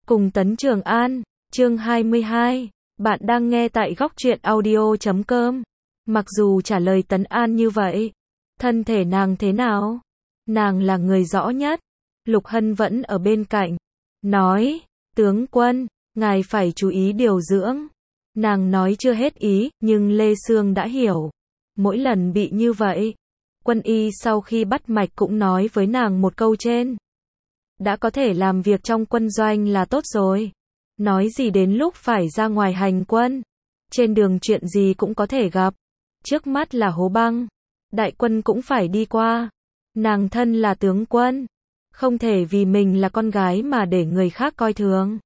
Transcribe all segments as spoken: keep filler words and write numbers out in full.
Cùng Tấn Trường An, chương hai mươi hai, bạn đang nghe tại góc truyện audio chấm com. Mặc dù trả lời Tấn An như vậy, thân thể nàng thế nào? Nàng là người rõ nhất. Lục Hân vẫn ở bên cạnh, nói, tướng quân, ngài phải chú ý điều dưỡng. Nàng nói chưa hết ý, nhưng Lê Sương đã hiểu. Mỗi lần bị như vậy, quân y sau khi bắt mạch cũng nói với nàng một câu trên. Đã có thể làm việc trong quân doanh là tốt rồi. Nói gì đến lúc phải ra ngoài hành quân. Trên đường chuyện gì cũng có thể gặp. Trước mắt là hố băng. Đại quân cũng phải đi qua. Nàng thân là tướng quân. Không thể vì mình là con gái mà để người khác coi thường.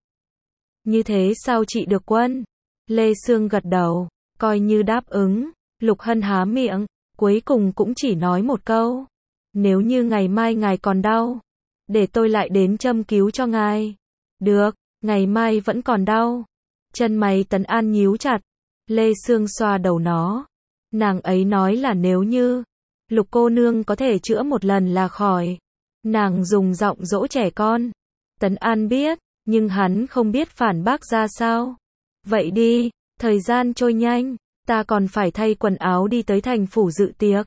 Như thế sao trị được quân? Lê Sương gật đầu, coi như đáp ứng. Lục Hân há miệng, cuối cùng cũng chỉ nói một câu. Nếu như ngày mai ngài còn đau, để tôi lại đến châm cứu cho ngài. Được, ngày mai vẫn còn đau. Chân mày Tấn An nhíu chặt. Lê Sương xoa đầu nó. Nàng ấy nói là nếu như Lục cô nương có thể chữa một lần là khỏi. Nàng dùng giọng dỗ trẻ con. Tấn An biết, nhưng hắn không biết phản bác ra sao. Vậy đi, thời gian trôi nhanh, ta còn phải thay quần áo đi tới thành phủ dự tiệc.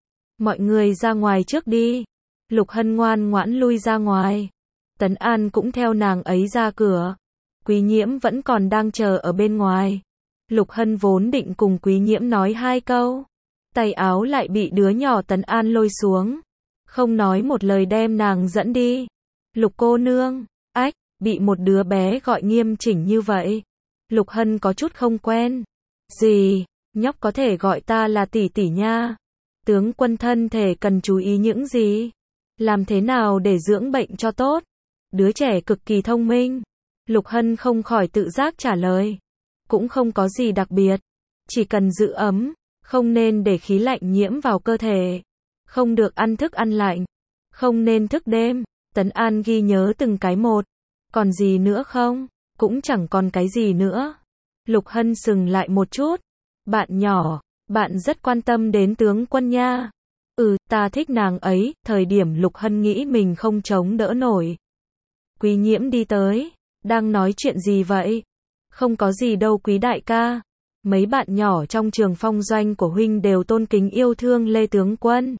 Mọi người ra ngoài trước đi. Lục Hân ngoan ngoãn lui ra ngoài. Tấn An cũng theo nàng ấy ra cửa. Quý Nhiễm vẫn còn đang chờ ở bên ngoài. Lục Hân vốn định cùng Quý Nhiễm nói hai câu. Tay áo lại bị đứa nhỏ Tấn An lôi xuống. Không nói một lời đem nàng dẫn đi. Lục cô nương, ách, bị một đứa bé gọi nghiêm chỉnh như vậy. Lục Hân có chút không quen. Gì, nhóc có thể gọi ta là tỷ tỷ nha. Tướng quân thân thể cần chú ý những gì? Làm thế nào để dưỡng bệnh cho tốt? Đứa trẻ cực kỳ thông minh. Lục Hân không khỏi tự giác trả lời. Cũng không có gì đặc biệt. Chỉ cần giữ ấm, không nên để khí lạnh nhiễm vào cơ thể. Không được ăn thức ăn lạnh. Không nên thức đêm. Tấn An ghi nhớ từng cái một. Còn gì nữa không? Cũng chẳng còn cái gì nữa. Lục Hân sừng lại một chút. Bạn nhỏ, bạn rất quan tâm đến tướng quân nha. Ừ, ta thích nàng ấy. Thời điểm Lục Hân nghĩ mình không chống đỡ nổi. Quý Nhiễm đi tới. Đang nói chuyện gì vậy? Không có gì đâu quý đại ca. Mấy bạn nhỏ trong trường phong doanh của huynh đều tôn kính yêu thương Lê tướng quân.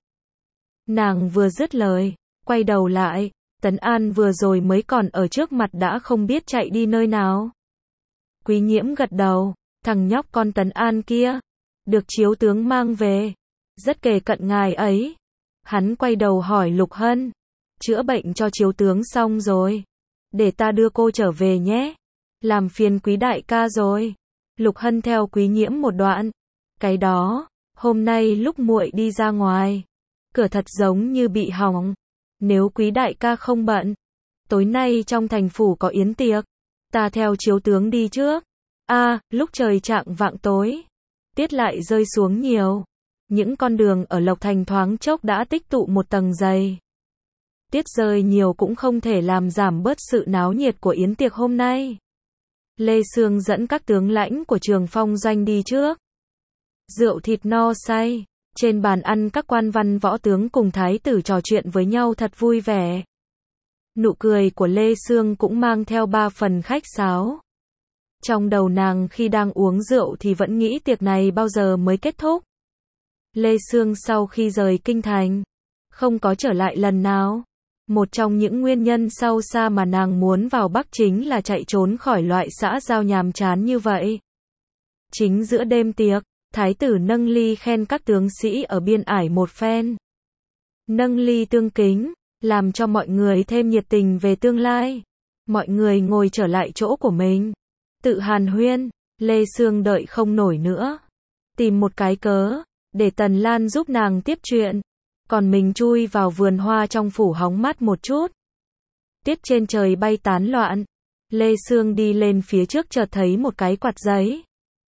Nàng vừa dứt lời, quay đầu lại. Tấn An vừa rồi mới còn ở trước mặt đã không biết chạy đi nơi nào. Quý Nhiễm gật đầu. Thằng nhóc con Tấn An kia, được chiếu tướng mang về, rất kề cận ngài ấy. Hắn quay đầu hỏi Lục Hân, chữa bệnh cho chiếu tướng xong rồi, để ta đưa cô trở về nhé. Làm phiền quý đại ca rồi. Lục Hân theo Quý Nhiễm một đoạn. Cái đó, hôm nay lúc muội đi ra ngoài, cửa thật giống như bị hỏng. Nếu quý đại ca không bận, tối nay trong thành phủ có yến tiệc, ta theo chiếu tướng đi trước. A, à, lúc trời chạng vạng tối, tiết lại rơi xuống nhiều. Những con đường ở Lộc Thành thoáng chốc đã tích tụ một tầng dày. Tiết rơi nhiều cũng không thể làm giảm bớt sự náo nhiệt của yến tiệc hôm nay. Lê Sương dẫn các tướng lãnh của trường phong doanh đi trước. Rượu thịt no say. Trên bàn ăn các quan văn võ tướng cùng thái tử trò chuyện với nhau thật vui vẻ. Nụ cười của Lê Sương cũng mang theo ba phần khách sáo. Trong đầu nàng khi đang uống rượu thì vẫn nghĩ tiệc này bao giờ mới kết thúc. Lê Sương sau khi rời kinh thành, không có trở lại lần nào. Một trong những nguyên nhân sâu xa mà nàng muốn vào Bắc chính là chạy trốn khỏi loại xã giao nhàm chán như vậy. Chính giữa đêm tiệc, thái tử nâng ly khen các tướng sĩ ở biên ải một phen. Nâng ly tương kính, làm cho mọi người thêm nhiệt tình về tương lai. Mọi người ngồi trở lại chỗ của mình. Tự hàn huyên, Lê Sương đợi không nổi nữa. Tìm một cái cớ, để Tần Lan giúp nàng tiếp chuyện. Còn mình chui vào vườn hoa trong phủ hóng mát một chút. Tiết trên trời bay tán loạn. Lê Sương đi lên phía trước chợt thấy một cái quạt giấy.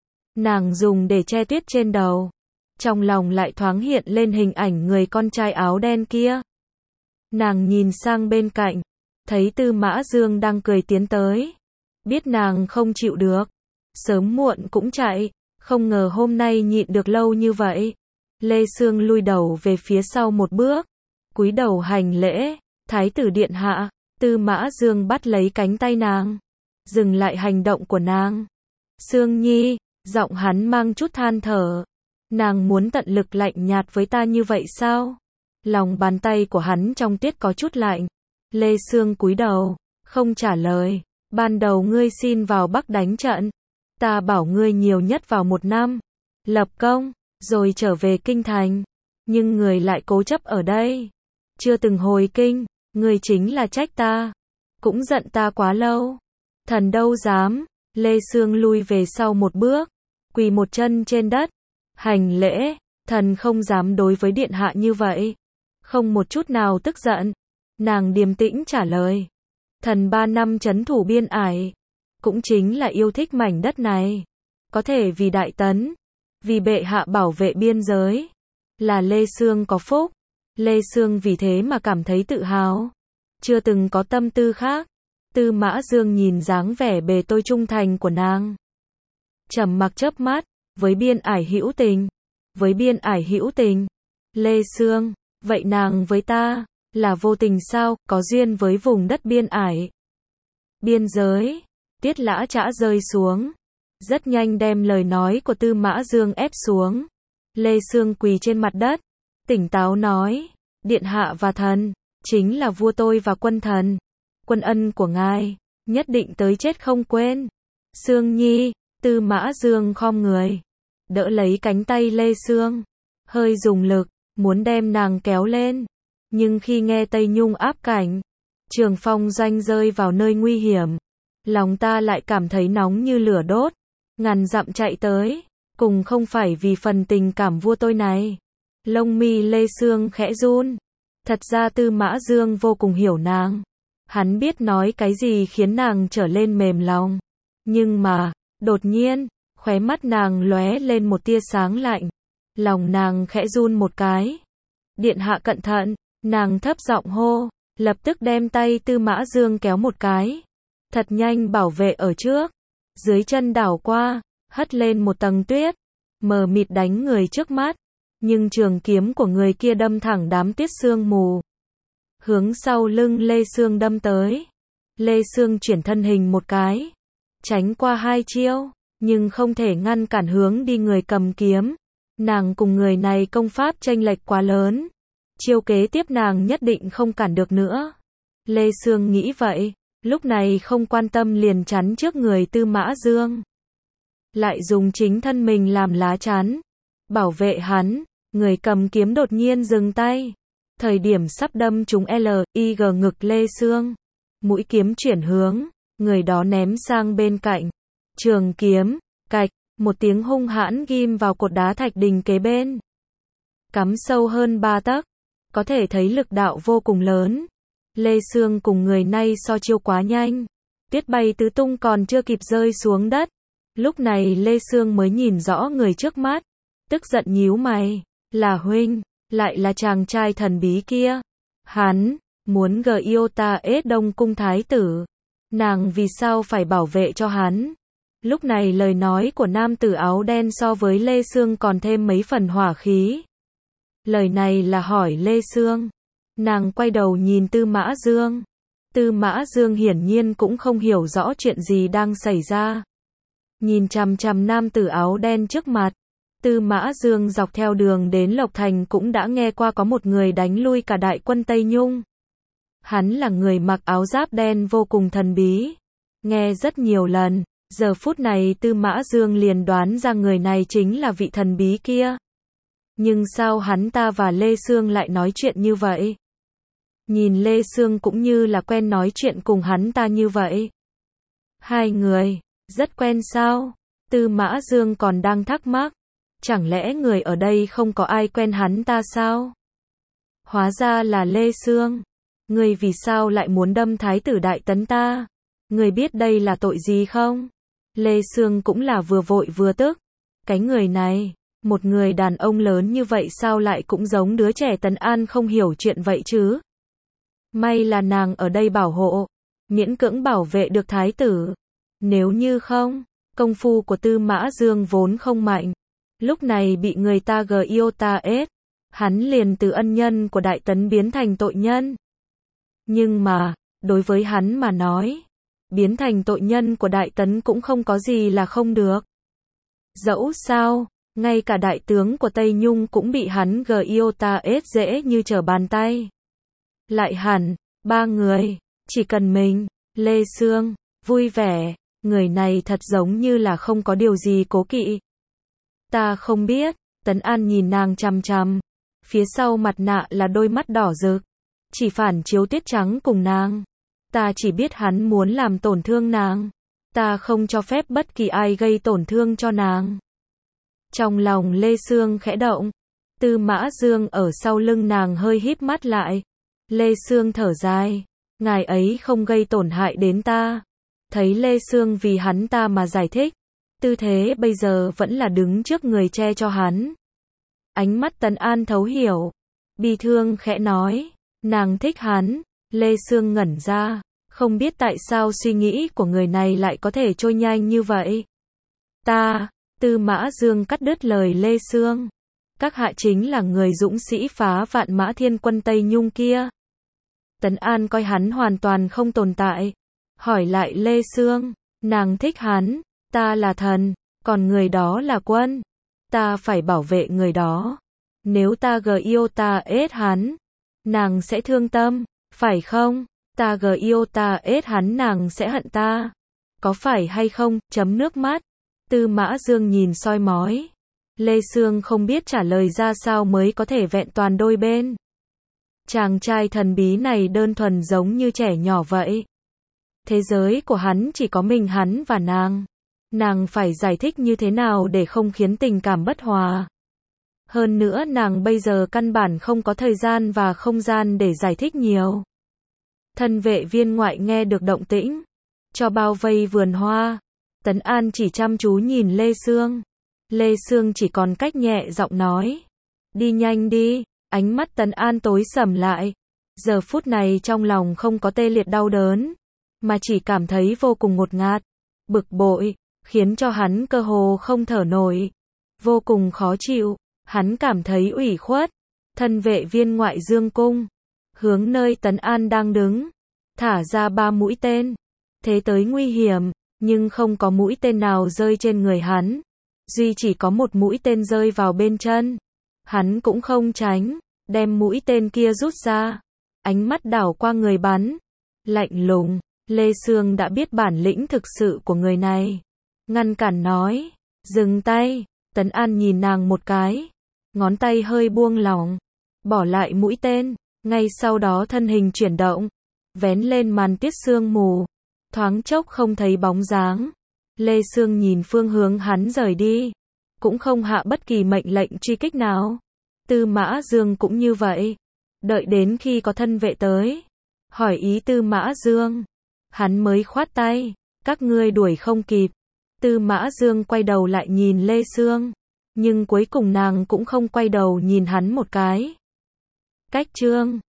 Nàng dùng để che tuyết trên đầu. Trong lòng lại thoáng hiện lên hình ảnh người con trai áo đen kia. Nàng nhìn sang bên cạnh, thấy Tư Mã Dương đang cười tiến tới. Biết nàng không chịu được, sớm muộn cũng chạy, không ngờ hôm nay nhịn được lâu như vậy. Lê Sương lui đầu về phía sau một bước, cúi đầu hành lễ. Thái tử điện hạ. Tư Mã Dương bắt lấy cánh tay nàng. dừng lại hành động của nàng. Sương Nhi, giọng hắn mang chút than thở. Nàng muốn tận lực lạnh nhạt với ta như vậy sao? Lòng bàn tay của hắn trong tuyết có chút lạnh. Lê Sương cúi đầu, không trả lời. Ban đầu ngươi xin vào Bắc đánh trận. Ta bảo ngươi nhiều nhất vào một năm. Lập công, rồi trở về kinh thành. Nhưng người lại cố chấp ở đây. Chưa từng hồi kinh, ngươi chính là trách ta. Cũng giận ta quá lâu. Thần đâu dám. Lê Sương lui về sau một bước. Quỳ một chân trên đất. Hành lễ, thần không dám đối với điện hạ như vậy. Không một chút nào tức giận. Nàng điềm tĩnh trả lời. Thần ba năm trấn thủ biên ải. Cũng chính là yêu thích mảnh đất này. Có thể vì Đại Tấn. Vì bệ hạ bảo vệ biên giới. Là Lê Sương có phúc. Lê Sương vì thế mà cảm thấy tự hào. Chưa từng có tâm tư khác. Tư Mã Dương nhìn dáng vẻ bề tôi trung thành của nàng. Trầm mặc chớp mắt. Với biên ải hữu tình. Với biên ải hữu tình. Lê Sương, vậy nàng với ta, là vô tình sao, có duyên với vùng đất biên ải. Biên giới, Tiết Lã Trã rơi xuống. Rất nhanh đem lời nói của Tư Mã Dương ép xuống. Lê Sương quỳ trên mặt đất. Tỉnh táo nói, điện hạ và thần, chính là vua tôi và quân thần. Quân ân của ngài, nhất định tới chết không quên. Sương Nhi, Tư Mã Dương khom người. Đỡ lấy cánh tay Lê Sương. Hơi dùng lực, muốn đem nàng kéo lên. Nhưng khi nghe Tây Nhung áp cảnh, Trường Phong Doanh rơi vào nơi nguy hiểm. Lòng ta lại cảm thấy nóng như lửa đốt. Ngàn dặm chạy tới, cùng không phải vì phần tình cảm vua tôi này. Lông mi Lê Sương khẽ run. Thật ra Tư Mã Dương vô cùng hiểu nàng. Hắn biết nói cái gì khiến nàng trở lên mềm lòng. Nhưng mà, đột nhiên, khóe mắt nàng lóe lên một tia sáng lạnh. Lòng nàng khẽ run một cái. Điện hạ cẩn thận, nàng thấp giọng hô, lập tức đem tay Tư Mã Dương kéo một cái. Thật nhanh bảo vệ ở trước. Dưới chân đảo qua, hất lên một tầng tuyết. Mờ mịt đánh người trước mắt. Nhưng trường kiếm của người kia đâm thẳng đám tuyết sương mù. Hướng sau lưng Lê Sương đâm tới. Lê Sương chuyển thân hình một cái. Tránh qua hai chiêu. Nhưng không thể ngăn cản hướng đi người cầm kiếm. Nàng cùng người này công pháp chênh lệch quá lớn. Chiêu kế tiếp nàng nhất định không cản được nữa. Lê Sương nghĩ vậy. Lúc này không quan tâm liền chắn trước người Tư Mã Dương. Lại dùng chính thân mình làm lá chắn. Bảo vệ hắn. Người cầm kiếm đột nhiên dừng tay. Thời điểm sắp đâm trúng L I G ngực Lê Sương. Mũi kiếm chuyển hướng. Người đó ném sang bên cạnh. Trường kiếm, cạch, một tiếng hung hãn ghim vào cột đá thạch đình kế bên. Cắm sâu hơn ba tấc. Có thể thấy lực đạo vô cùng lớn. Lê Sương cùng người này so chiêu quá nhanh. Tuyết bay tứ tung còn chưa kịp rơi xuống đất. Lúc này Lê Sương mới nhìn rõ người trước mắt. Tức giận nhíu mày. Là huynh, lại là chàng trai thần bí kia. Hắn, muốn gờ yêu ta ết Đông Cung thái tử. Nàng vì sao phải bảo vệ cho hắn? Lúc này lời nói của nam tử áo đen so với Lê Sương còn thêm mấy phần hỏa khí. Lời này là hỏi Lê Sương. Nàng quay đầu nhìn Tư Mã Dương. Tư Mã Dương hiển nhiên cũng không hiểu rõ chuyện gì đang xảy ra. Nhìn chằm chằm nam tử áo đen trước mặt. Tư Mã Dương dọc theo đường đến Lộc Thành cũng đã nghe qua có một người đánh lui cả đại quân Tây Nhung. Hắn là người mặc áo giáp đen vô cùng thần bí. Nghe rất nhiều lần. Giờ phút này Tư Mã Dương liền đoán ra người này chính là vị thần bí kia. Nhưng sao hắn ta và Lê Sương lại nói chuyện như vậy? Nhìn Lê Sương cũng như là quen nói chuyện cùng hắn ta như vậy. Hai người, rất quen sao? Tư Mã Dương còn đang thắc mắc. Chẳng lẽ người ở đây không có ai quen hắn ta sao? Hóa ra là Lê Sương. Người vì sao lại muốn đâm thái tử Đại Tấn ta? Người biết đây là tội gì không? Lê Sương cũng là vừa vội vừa tức. Cái người này, một người đàn ông lớn như vậy sao lại cũng giống đứa trẻ Tấn An không hiểu chuyện vậy chứ? May là nàng ở đây bảo hộ, miễn cưỡng bảo vệ được thái tử. Nếu như không, công phu của Tư Mã Dương vốn không mạnh. Lúc này bị người ta gờ yêu ta ết. Hắn liền từ ân nhân của Đại Tấn biến thành tội nhân. Nhưng mà, đối với hắn mà nói, biến thành tội nhân của Đại Tấn cũng không có gì là không được. Dẫu sao, ngay cả đại tướng của Tây Nhung cũng bị hắn Giota ết dễ như trở bàn tay. Lại hẳn, ba người, chỉ cần mình, Lê Sương, vui vẻ, người này thật giống như là không có điều gì cố kỵ. Ta không biết, Tấn An nhìn nàng chằm chằm, phía sau mặt nạ là đôi mắt đỏ rực, chỉ phản chiếu tuyết trắng cùng nàng. Ta chỉ biết hắn muốn làm tổn thương nàng, ta không cho phép bất kỳ ai gây tổn thương cho nàng. Trong lòng Lê Sương khẽ động, Tư Mã Dương ở sau lưng nàng hơi híp mắt lại. Lê Sương thở dài, ngài ấy không gây tổn hại đến ta. Thấy Lê Sương vì hắn ta mà giải thích, tư thế bây giờ vẫn là đứng trước người che cho hắn. Ánh mắt Tấn An thấu hiểu, bi thương khẽ nói, nàng thích hắn. Lê Sương ngẩn ra, không biết tại sao suy nghĩ của người này lại có thể trôi nhanh như vậy. Ta, Tư Mã Dương cắt đứt lời Lê Sương. Các hạ chính là người dũng sĩ phá vạn mã thiên quân Tây Nhung kia. Tấn An coi hắn hoàn toàn không tồn tại. Hỏi lại Lê Sương, nàng thích hắn, ta là thần, còn người đó là quân. Ta phải bảo vệ người đó. Nếu ta gờ yêu ta ết hắn, nàng sẽ thương tâm, phải không? Ta gờ yêu ta ết hắn nàng sẽ hận ta. Có phải hay không? Chấm nước mắt. Tư Mã Dương nhìn soi mói. Lê Sương không biết trả lời ra sao mới có thể vẹn toàn đôi bên. Chàng trai thần bí này đơn thuần giống như trẻ nhỏ vậy. Thế giới của hắn chỉ có mình hắn và nàng. Nàng phải giải thích như thế nào để không khiến tình cảm bất hòa. Hơn nữa nàng bây giờ căn bản không có thời gian và không gian để giải thích nhiều. Thân vệ viên ngoại nghe được động tĩnh, cho bao vây vườn hoa. Tấn An chỉ chăm chú nhìn Lê Sương. Lê Sương chỉ còn cách nhẹ giọng nói. Đi nhanh đi. Ánh mắt Tấn An tối sầm lại. Giờ phút này trong lòng không có tê liệt đau đớn, mà chỉ cảm thấy vô cùng ngột ngạt, bực bội, khiến cho hắn cơ hồ không thở nổi. Vô cùng khó chịu, hắn cảm thấy ủy khuất. Thân vệ viên ngoại dương cung, hướng nơi Tấn An đang đứng, thả ra ba mũi tên. Thế tới nguy hiểm, nhưng không có mũi tên nào rơi trên người hắn. Duy chỉ có một mũi tên rơi vào bên chân. Hắn cũng không tránh, đem mũi tên kia rút ra. Ánh mắt đảo qua người bắn. Lạnh lùng, Lê Sương đã biết bản lĩnh thực sự của người này. Ngăn cản nói, dừng tay. Tấn An nhìn nàng một cái, ngón tay hơi buông lỏng, bỏ lại mũi tên. Ngay sau đó thân hình chuyển động, vén lên màn tuyết sương mù, thoáng chốc không thấy bóng dáng. Lê Sương nhìn phương hướng hắn rời đi, cũng không hạ bất kỳ mệnh lệnh truy kích nào. Tư Mã Dương cũng như vậy, đợi đến khi có thân vệ tới, hỏi ý Tư Mã Dương, hắn mới khoát tay, các ngươi đuổi không kịp. Tư Mã Dương quay đầu lại nhìn Lê Sương, nhưng cuối cùng nàng cũng không quay đầu nhìn hắn một cái. Cách chương